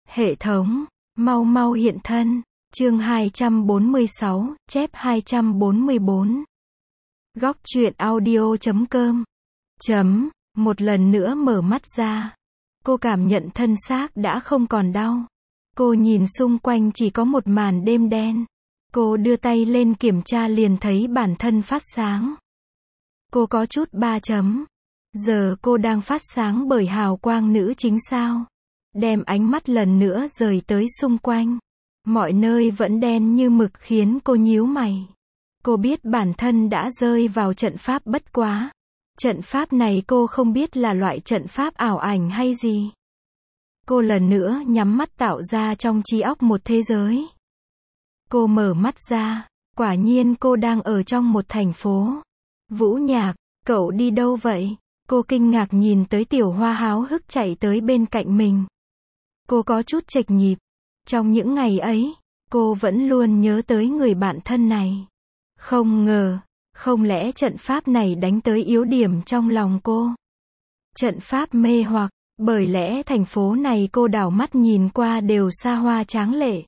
Hệ thống, mau mau hiện thân. Chương 246, chép 244. Góc truyện audio.com. Một lần nữa mở mắt ra. Cô cảm nhận thân xác đã không còn đau. Cô nhìn xung quanh chỉ có một màn đêm đen. Cô đưa tay lên kiểm tra liền thấy bản thân phát sáng. Cô có chút 3 chấm. Giờ cô đang phát sáng bởi hào quang nữ chính sao. Đem ánh mắt lần nữa rời tới xung quanh. Mọi nơi vẫn đen như mực khiến cô nhíu mày. Cô biết bản thân đã rơi vào trận pháp bất quá. Trận pháp này cô không biết là loại trận pháp ảo ảnh hay gì. Cô lần nữa nhắm mắt tạo ra trong trí óc một thế giới. Cô mở mắt ra, quả nhiên cô đang ở trong một thành phố. Vũ Nhạc, cậu đi đâu vậy? Cô kinh ngạc nhìn tới Tiểu Hoa háo hức chạy tới bên cạnh mình. Cô có chút chệch nhịp. Trong những ngày ấy, cô vẫn luôn nhớ tới người bạn thân này. Không ngờ, không lẽ trận pháp này đánh tới yếu điểm trong lòng cô? Trận pháp mê hoặc, bởi lẽ thành phố này cô đảo mắt nhìn qua đều xa hoa tráng lệ.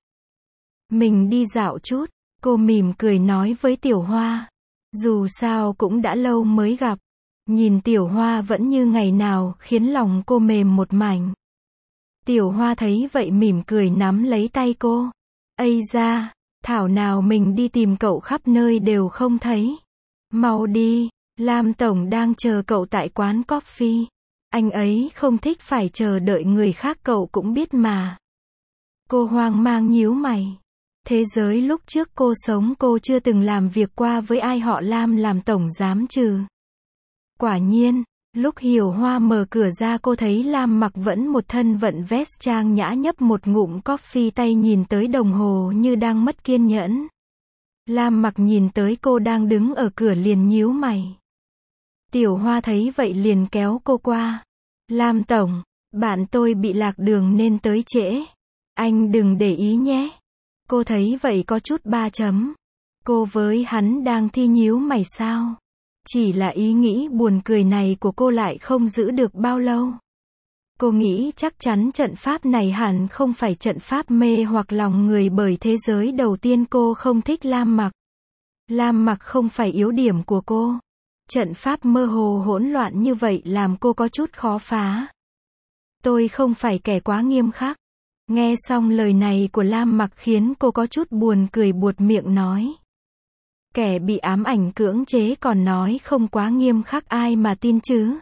Mình đi dạo chút, cô mỉm cười nói với Tiểu Hoa. Dù sao cũng đã lâu mới gặp. Nhìn Tiểu Hoa vẫn như ngày nào khiến lòng cô mềm một mảnh. Tiểu Hoa thấy vậy mỉm cười nắm lấy tay cô. Ây da, thảo nào mình đi tìm cậu khắp nơi đều không thấy. Mau đi, Lam Tổng đang chờ cậu tại quán coffee. Anh ấy không thích phải chờ đợi người khác cậu cũng biết mà. Cô hoang mang nhíu mày. Thế giới lúc trước cô sống cô chưa từng làm việc qua với ai họ Lam làm tổng giám trừ. Quả nhiên, lúc Hiểu Hoa mở cửa ra cô thấy Lam mặc vẫn một thân vận vest trang nhã nhấp một ngụm coffee tay nhìn tới đồng hồ như đang mất kiên nhẫn. Lam mặc nhìn tới cô đang đứng ở cửa liền nhíu mày. Tiểu Hoa thấy vậy liền kéo cô qua. Lam Tổng, bạn tôi bị lạc đường nên tới trễ. Anh đừng để ý nhé. Cô thấy vậy có chút 3 chấm. Cô với hắn đang thi nhíu mày sao? Chỉ là ý nghĩ buồn cười này của cô lại không giữ được bao lâu. Cô nghĩ chắc chắn trận pháp này hẳn không phải trận pháp mê hoặc lòng người bởi thế giới đầu tiên cô không thích Lam mặc. Lam mặc không phải yếu điểm của cô. Trận pháp mơ hồ hỗn loạn như vậy làm cô có chút khó phá. Tôi không phải kẻ quá nghiêm khắc. Nghe xong lời này của Lam mặc khiến cô có chút buồn cười buột miệng nói. Kẻ bị ám ảnh cưỡng chế còn nói không quá nghiêm khắc ai mà tin chứ.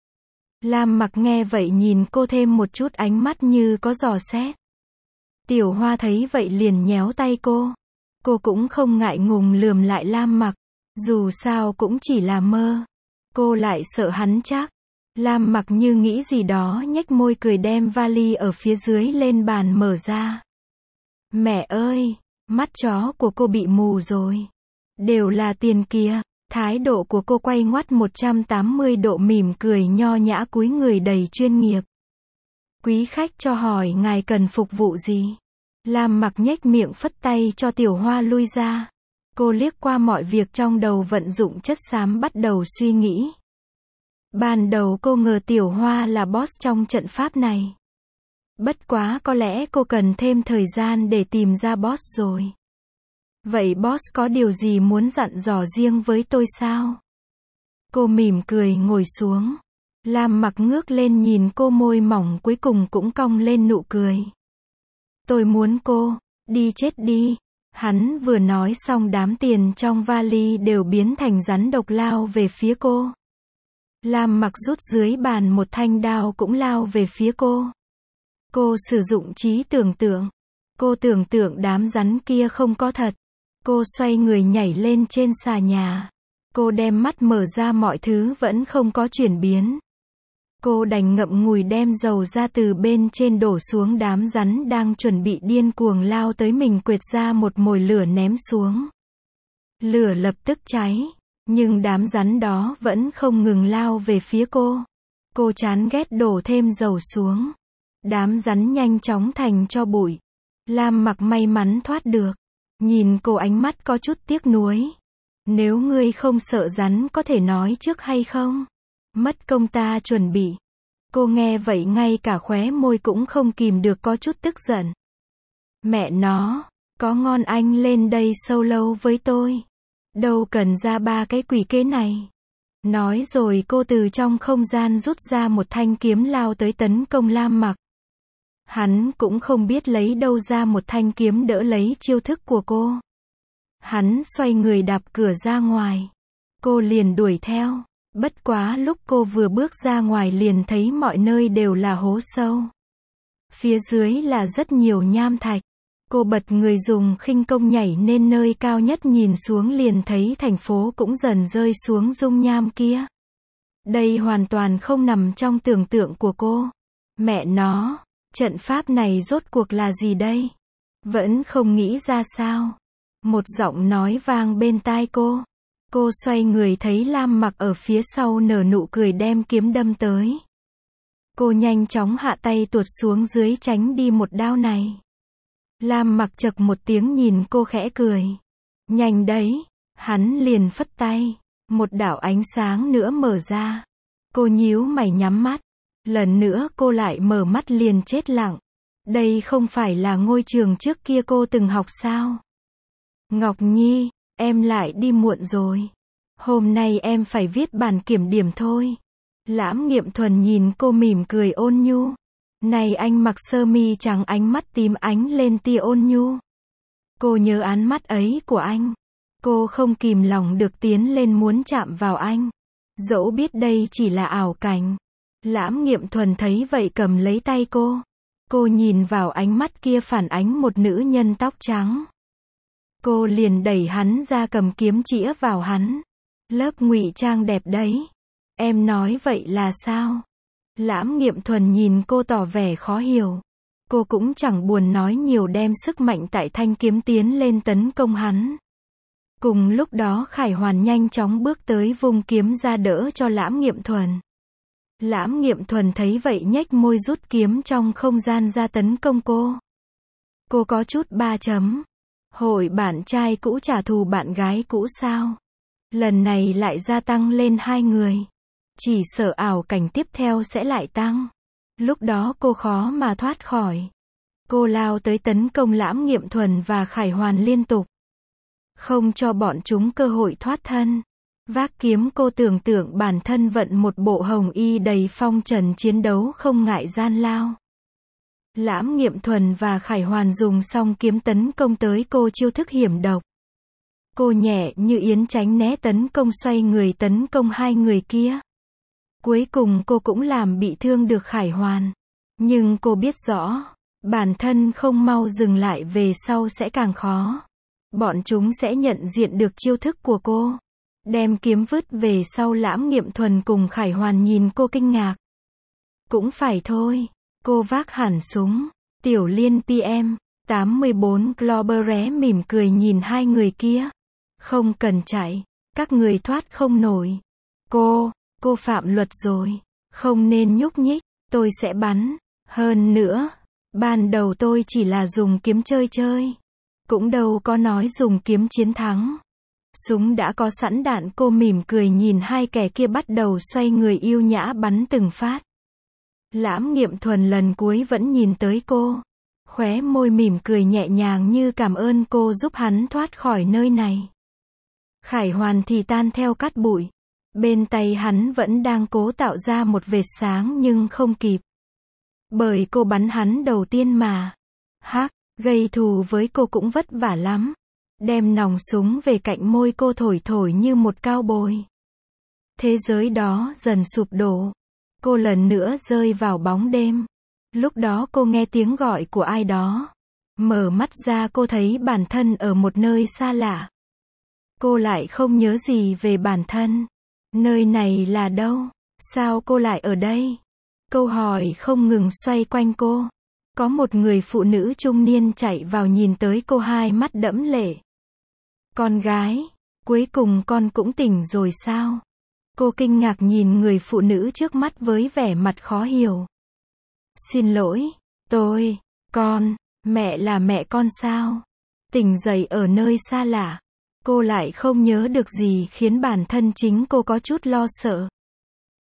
Lam mặc nghe vậy nhìn cô thêm một chút ánh mắt như có dò xét. Tiểu Hoa thấy vậy liền nhéo tay cô. Cô cũng không ngại ngùng lườm lại Lam mặc. Dù sao cũng chỉ là mơ. Cô lại sợ hắn chắc. Lam mặc như nghĩ gì đó nhếch môi cười đem vali ở phía dưới lên bàn mở ra. Mẹ ơi, mắt chó của cô bị mù rồi. Đều là tiền kìa. Thái độ của cô quay ngoắt 180 độ mỉm cười nho nhã cúi người đầy chuyên nghiệp. Quý khách cho hỏi ngài cần phục vụ gì? Lam mặc nhếch miệng phất tay cho Tiểu Hoa lui ra. Cô liếc qua mọi việc trong đầu vận dụng chất xám bắt đầu suy nghĩ. Ban đầu cô ngờ Tiểu Hoa là boss trong trận pháp này. Bất quá có lẽ cô cần thêm thời gian để tìm ra boss rồi. Vậy boss có điều gì muốn dặn dò riêng với tôi sao? Cô mỉm cười ngồi xuống. Lam mặc ngước lên nhìn cô môi mỏng cuối cùng cũng cong lên nụ cười. Tôi muốn cô, đi chết đi. Hắn vừa nói xong đám tiền trong vali đều biến thành rắn độc lao về phía cô. Lam mặc rút dưới bàn một thanh đao cũng lao về phía cô. Cô sử dụng trí tưởng tượng. Cô tưởng tượng đám rắn kia không có thật. Cô xoay người nhảy lên trên xà nhà. Cô đem mắt mở ra mọi thứ vẫn không có chuyển biến. Cô đành ngậm ngùi đem dầu ra từ bên trên đổ xuống đám rắn đang chuẩn bị điên cuồng lao tới mình quệt ra một mồi lửa ném xuống. Lửa lập tức cháy. Nhưng đám rắn đó vẫn không ngừng lao về phía cô. Cô chán ghét đổ thêm dầu xuống. Đám rắn nhanh chóng thành tro bụi. Lam mặc may mắn thoát được. Nhìn cô ánh mắt có chút tiếc nuối. Nếu ngươi không sợ rắn có thể nói trước hay không? Mất công ta chuẩn bị. Cô nghe vậy ngay cả khóe môi cũng không kìm được có chút tức giận. Mẹ nó, có ngon anh lên đây solo với tôi. Đâu cần ra 3 cái quỷ kế này. Nói rồi cô từ trong không gian rút ra một thanh kiếm lao tới tấn công Lam Mặc. Hắn cũng không biết lấy đâu ra một thanh kiếm đỡ lấy chiêu thức của cô. Hắn xoay người đạp cửa ra ngoài. Cô liền đuổi theo. Bất quá lúc cô vừa bước ra ngoài liền thấy mọi nơi đều là hố sâu. Phía dưới là rất nhiều nham thạch. Cô bật người dùng khinh công nhảy lên nơi cao nhất nhìn xuống liền thấy thành phố cũng dần rơi xuống dung nham kia. Đây hoàn toàn không nằm trong tưởng tượng của cô. Mẹ nó, trận pháp này rốt cuộc là gì đây? Vẫn không nghĩ ra sao. Một giọng nói vang bên tai cô. Cô xoay người thấy Lam Mặc ở phía sau nở nụ cười đem kiếm đâm tới. Cô nhanh chóng hạ tay tuột xuống dưới tránh đi một đao này. Lam Mặc chậc một tiếng nhìn cô khẽ cười. Nhanh đấy, hắn liền phất tay. Một đạo ánh sáng nữa mở ra. Cô nhíu mày nhắm mắt. Lần nữa cô lại mở mắt liền chết lặng. Đây không phải là ngôi trường trước kia cô từng học sao? Ngọc Nhi, em lại đi muộn rồi. Hôm nay em phải viết bản kiểm điểm thôi. Lãm Nghiệm Thuần nhìn cô mỉm cười ôn nhu. Này anh mặc sơ mi trắng ánh mắt tím ánh lên tia ôn nhu. Cô nhớ ánh mắt ấy của anh. Cô không kìm lòng được tiến lên muốn chạm vào anh. Dẫu biết đây chỉ là ảo cảnh. Lãm Nghiệm Thuần thấy vậy cầm lấy tay cô. Cô nhìn vào ánh mắt kia phản ánh một nữ nhân tóc trắng. Cô liền đẩy hắn ra cầm kiếm chĩa vào hắn. Lớp ngụy trang đẹp đấy. Em nói vậy là sao? Lãm Nghiệm Thuần nhìn cô tỏ vẻ khó hiểu. Cô cũng chẳng buồn nói nhiều đem sức mạnh tại thanh kiếm tiến lên tấn công hắn. Cùng lúc đó Khải Hoàn nhanh chóng bước tới vung kiếm ra đỡ cho Lãm Nghiệm Thuần. Lãm Nghiệm Thuần thấy vậy nhếch môi rút kiếm trong không gian ra tấn công cô. Cô có chút ba chấm. Hội bạn trai cũ trả thù bạn gái cũ sao? Lần này lại gia tăng lên 2 người. Chỉ sợ ảo cảnh tiếp theo sẽ lại tăng. Lúc đó cô khó mà thoát khỏi. Cô lao tới tấn công Lãm Nghiệm Thuần và Khải Hoàn liên tục. Không cho bọn chúng cơ hội thoát thân. Vác kiếm cô tưởng tượng bản thân vận một bộ hồng y đầy phong trần chiến đấu không ngại gian lao. Lãm Nghiệm Thuần và Khải Hoàn dùng song kiếm tấn công tới cô chiêu thức hiểm độc. Cô nhẹ như yến tránh né tấn công xoay người tấn công 2 người kia. Cuối cùng cô cũng làm bị thương được Khải Hoàn. Nhưng cô biết rõ, bản thân không mau dừng lại về sau sẽ càng khó. Bọn chúng sẽ nhận diện được chiêu thức của cô. Đem kiếm vứt về sau Lãm Nghiệm Thuần cùng Khải Hoàn nhìn cô kinh ngạc. Cũng phải thôi. Cô vác hẳn súng. Tiểu Liên PM84 Globere mỉm cười nhìn 2 người kia. Không cần chạy. Các người thoát không nổi. Cô phạm luật rồi. Không nên nhúc nhích. Tôi sẽ bắn. Hơn nữa, ban đầu tôi chỉ là dùng kiếm chơi chơi. Cũng đâu có nói dùng kiếm chiến thắng. Súng đã có sẵn đạn. Cô mỉm cười nhìn 2 kẻ kia bắt đầu xoay người yêu nhã bắn từng phát. Lãm Nghiệm Thuần lần cuối vẫn nhìn tới cô. Khóe môi mỉm cười nhẹ nhàng như cảm ơn cô giúp hắn thoát khỏi nơi này. Khải Hoàn thì tan theo cát bụi. Bên tay hắn vẫn đang cố tạo ra một vệt sáng nhưng không kịp. Bởi cô bắn hắn đầu tiên mà. Gây thù với cô cũng vất vả lắm. Đem nòng súng về cạnh môi cô thổi thổi như một cao bồi. Thế giới đó dần sụp đổ. Cô lần nữa rơi vào bóng đêm. Lúc đó cô nghe tiếng gọi của ai đó. Mở mắt ra cô thấy bản thân ở một nơi xa lạ. Cô lại không nhớ gì về bản thân. Nơi này là đâu? Sao cô lại ở đây? Câu hỏi không ngừng xoay quanh cô. Có một người phụ nữ trung niên chạy vào nhìn tới cô 2 mắt đẫm lệ. Con gái, cuối cùng con cũng tỉnh rồi sao? Cô kinh ngạc nhìn người phụ nữ trước mắt với vẻ mặt khó hiểu. Xin lỗi, mẹ là mẹ con sao? Tỉnh dậy ở nơi xa lạ. Cô lại không nhớ được gì khiến bản thân chính cô có chút lo sợ.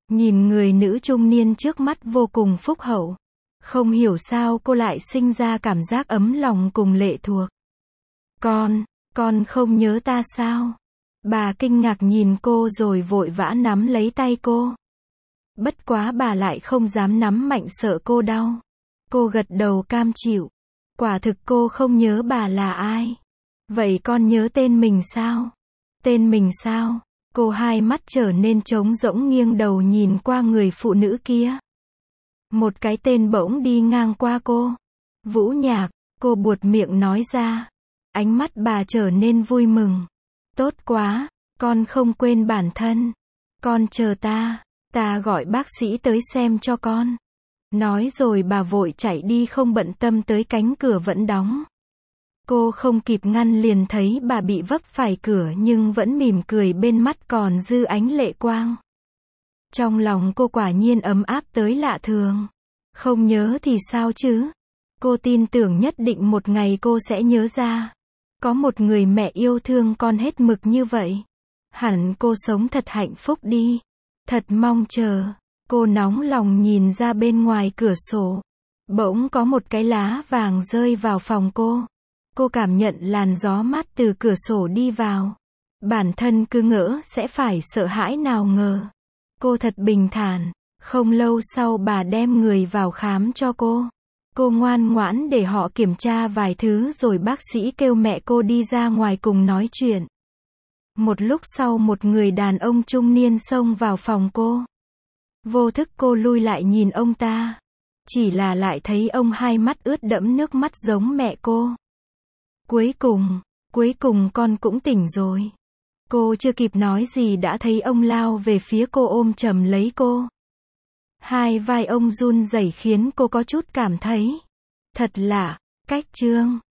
Nhìn người nữ trung niên trước mắt vô cùng phúc hậu. Không hiểu sao cô lại sinh ra cảm giác ấm lòng cùng lệ thuộc. Con không nhớ ta sao? Bà kinh ngạc nhìn cô rồi vội vã nắm lấy tay cô. Bất quá bà lại không dám nắm mạnh sợ cô đau. Cô gật đầu cam chịu. Quả thực cô không nhớ bà là ai. Vậy con nhớ tên mình sao? Tên mình sao? Cô hai mắt trở nên trống rỗng nghiêng đầu nhìn qua người phụ nữ kia. Một cái tên bỗng đi ngang qua cô. Vũ Nhạc, cô buột miệng nói ra. Ánh mắt bà trở nên vui mừng. Tốt quá, con không quên bản thân. Con chờ ta gọi bác sĩ tới xem cho con. Nói rồi bà vội chạy đi không bận tâm tới cánh cửa vẫn đóng. Cô không kịp ngăn liền thấy bà bị vấp phải cửa nhưng vẫn mỉm cười bên mắt còn dư ánh lệ quang. Trong lòng cô quả nhiên ấm áp tới lạ thường. Không nhớ thì sao chứ? Cô tin tưởng nhất định một ngày cô sẽ nhớ ra. Có một người mẹ yêu thương con hết mực như vậy. Hẳn cô sống thật hạnh phúc đi. Thật mong chờ. Cô nóng lòng nhìn ra bên ngoài cửa sổ. Bỗng có một cái lá vàng rơi vào phòng cô. Cô cảm nhận làn gió mát từ cửa sổ đi vào. Bản thân cứ ngỡ sẽ phải sợ hãi nào ngờ. Cô thật bình thản. Không lâu sau bà đem người vào khám cho cô. Cô ngoan ngoãn để họ kiểm tra vài thứ rồi bác sĩ kêu mẹ cô đi ra ngoài cùng nói chuyện. Một lúc sau một người đàn ông trung niên xông vào phòng cô. Vô thức cô lui lại nhìn ông ta. Chỉ là lại thấy ông hai mắt ướt đẫm nước mắt giống mẹ cô. Cuối cùng con cũng tỉnh rồi. Cô chưa kịp nói gì đã thấy ông lao về phía cô ôm chầm lấy cô. Hai vai ông run rẩy khiến cô có chút cảm thấy thật lạ. Cách chương